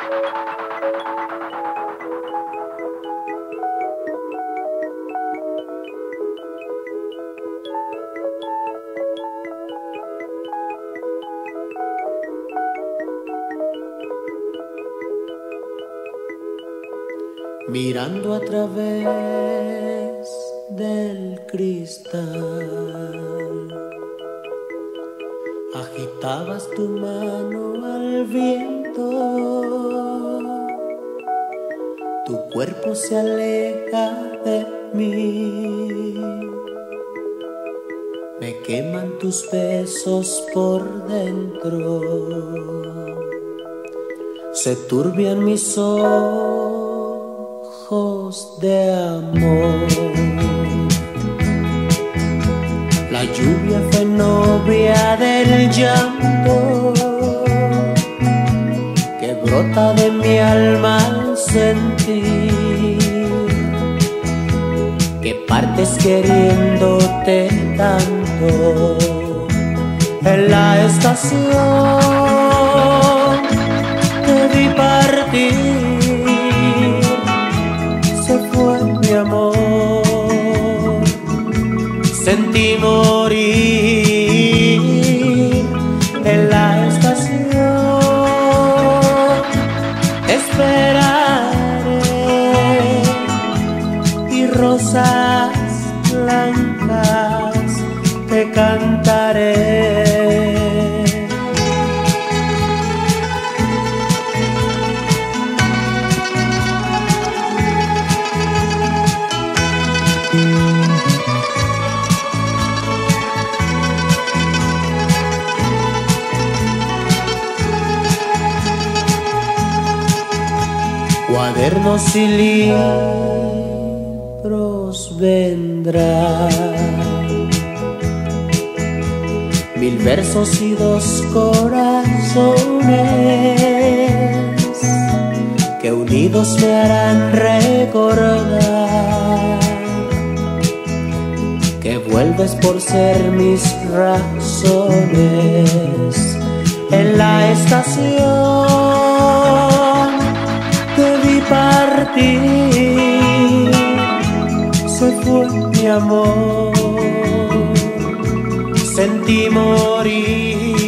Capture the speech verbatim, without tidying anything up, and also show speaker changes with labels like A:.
A: Mirando a través del cristal, agitabas tu mano al viento, tu cuerpo se aleja de mí, me queman tus besos por dentro, se turbian mis ojos de amor. La lluvia fue novia del llanto que brota de mi alma al sentir que partes queriéndote tanto. En la estación te vi partir, se fue mi amor, sentí morir. En la estación te esperaré y rosas blancas te cantaré. Cuadernos y libros vendrán, mil versos y dos corazones que unidos me harán recordar que vuelves por ser mis razones. En la estación te vi partir, se fue mi amor, sentí morir.